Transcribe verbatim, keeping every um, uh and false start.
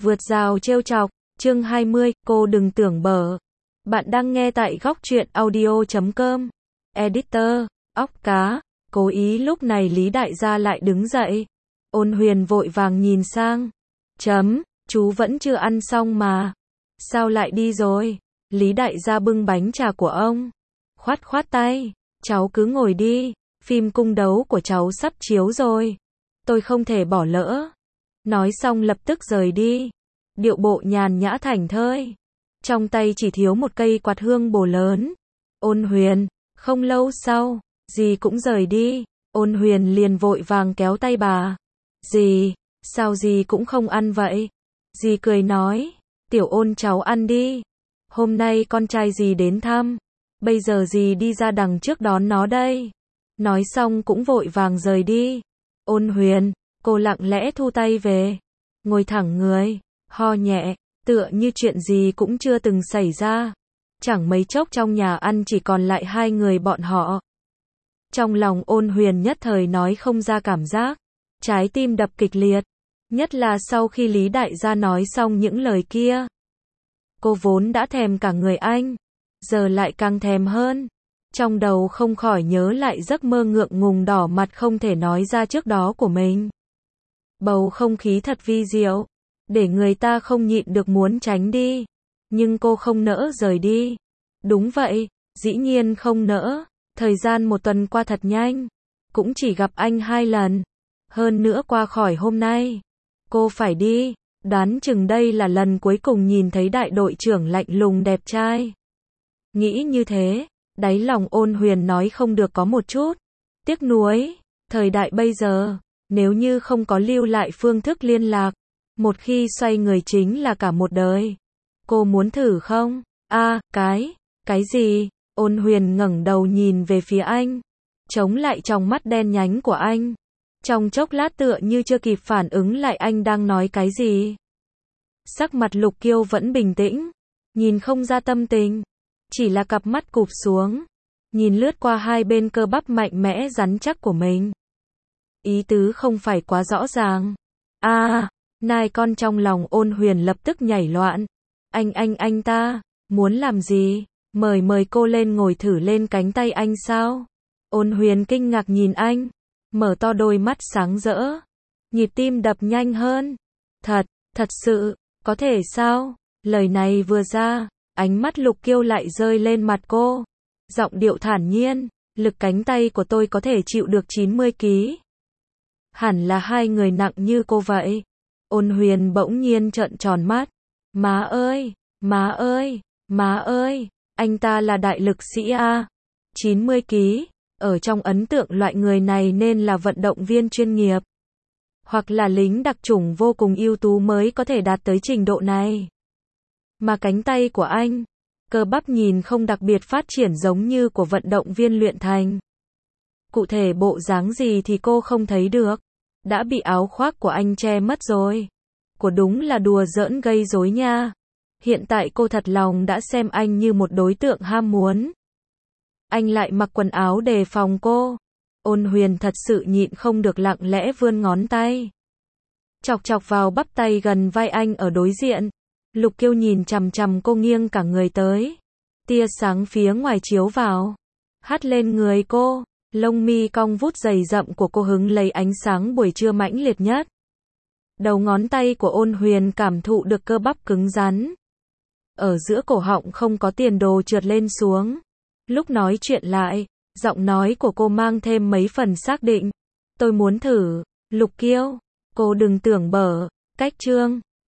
Vượt rào trêu chọc, chương hai mươi, cô đừng tưởng bở. Bạn đang nghe tại góc truyện audio chấm com. Editor, óc cá, cố ý lúc này Lý Đại gia lại đứng dậy. Ôn Huyền vội vàng nhìn sang. Chấm, chú vẫn chưa ăn xong mà. Sao lại đi rồi? Lý Đại gia bưng bánh trà của ông. Khoát khoát tay, cháu cứ ngồi đi, phim cung đấu của cháu sắp chiếu rồi. Tôi không thể bỏ lỡ. Nói xong lập tức rời đi. Điệu bộ nhàn nhã thảnh thơi. Trong tay chỉ thiếu một cây quạt hương bồ lớn. Ôn Huyền, không lâu sau, dì cũng rời đi. Ôn Huyền liền vội vàng kéo tay bà. Dì, sao dì cũng không ăn vậy? Dì cười nói, tiểu Ôn cháu ăn đi. Hôm nay con trai dì đến thăm. Bây giờ dì đi ra đằng trước đón nó đây. Nói xong cũng vội vàng rời đi. Ôn Huyền, cô lặng lẽ thu tay về. Ngồi thẳng người, ho nhẹ, tựa như chuyện gì cũng chưa từng xảy ra. Chẳng mấy chốc trong nhà ăn chỉ còn lại hai người bọn họ. Trong lòng Ôn Huyền nhất thời nói không ra cảm giác. Trái tim đập kịch liệt. Nhất là sau khi Lý Đại gia nói xong những lời kia. Cô vốn đã thèm cả người anh. Giờ lại càng thèm hơn. Trong đầu không khỏi nhớ lại giấc mơ ngượng ngùng đỏ mặt không thể nói ra trước đó của mình. Bầu không khí thật vi diệu, để người ta không nhịn được muốn tránh đi. Nhưng cô không nỡ rời đi. Đúng vậy, dĩ nhiên không nỡ. Thời gian một tuần qua thật nhanh. Cũng chỉ gặp anh hai lần. Hơn nữa qua khỏi hôm nay. Cô phải đi. Đoán chừng đây là lần cuối cùng nhìn thấy đại đội trưởng lạnh lùng đẹp trai. Nghĩ như thế, đáy lòng Ôn Huyền nói không được có một chút tiếc nuối. Thời đại bây giờ, nếu như không có lưu lại phương thức liên lạc, một khi xoay người chính là cả một đời. Cô muốn thử không? A, à, cái, cái gì? Ôn Huyền ngẩng đầu nhìn về phía anh, chống lại trong mắt đen nhánh của anh. Trong chốc lát tựa như chưa kịp phản ứng lại anh đang nói cái gì. Sắc mặt Lục Kiêu vẫn bình tĩnh, nhìn không ra tâm tình, chỉ là cặp mắt cụp xuống, nhìn lướt qua hai bên cơ bắp mạnh mẽ rắn chắc của mình. Ý tứ không phải quá rõ ràng. A, à, nai con trong lòng Ôn Huyền lập tức nhảy loạn. Anh anh anh ta, muốn làm gì? Mời mời cô lên ngồi thử lên cánh tay anh sao? Ôn Huyền kinh ngạc nhìn anh, mở to đôi mắt sáng rỡ. Nhịp tim đập nhanh hơn. Thật, thật sự, có thể sao? Lời này vừa ra, ánh mắt Lục Kiêu lại rơi lên mặt cô. Giọng điệu thản nhiên, lực cánh tay của tôi có thể chịu được chín mươi ki lô gam. Hẳn là hai người nặng như cô vậy. Ôn Huyền bỗng nhiên trợn tròn mắt. Má ơi, má ơi, má ơi, anh ta là đại lực sĩ a. chín mươi ki lô gam, ở trong ấn tượng loại người này nên là vận động viên chuyên nghiệp. Hoặc là lính đặc chủng vô cùng ưu tú mới có thể đạt tới trình độ này. Mà cánh tay của anh, cơ bắp nhìn không đặc biệt phát triển giống như của vận động viên luyện thành. Cụ thể bộ dáng gì thì cô không thấy được. Đã bị áo khoác của anh che mất rồi. Của đúng là đùa giỡn gây rối nha. Hiện tại cô thật lòng đã xem anh như một đối tượng ham muốn. Anh lại mặc quần áo đề phòng cô. Ôn Huyền thật sự nhịn không được lặng lẽ vươn ngón tay. Chọc chọc vào bắp tay gần vai anh ở đối diện. Lục Kiêu nhìn chằm chằm cô nghiêng cả người tới. Tia sáng phía ngoài chiếu vào, hắt lên người cô. Lông mi cong vút dày rậm của cô hứng lấy ánh sáng buổi trưa mãnh liệt nhất. Đầu ngón tay của Ôn Huyền cảm thụ được cơ bắp cứng rắn. Ở giữa cổ họng không có tiền đồ trượt lên xuống. Lúc nói chuyện lại, giọng nói của cô mang thêm mấy phần xác định. Tôi muốn thử. Lục Kiêu, cô đừng tưởng bở. Cách chương